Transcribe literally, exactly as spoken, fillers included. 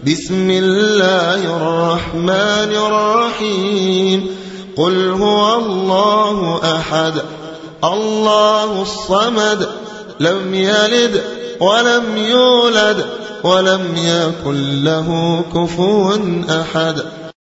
بسم الله الرحمن الرحيم قل هو الله أحد الله الصمد لم يلد ولم يولد ولم يكن له كفوا أحد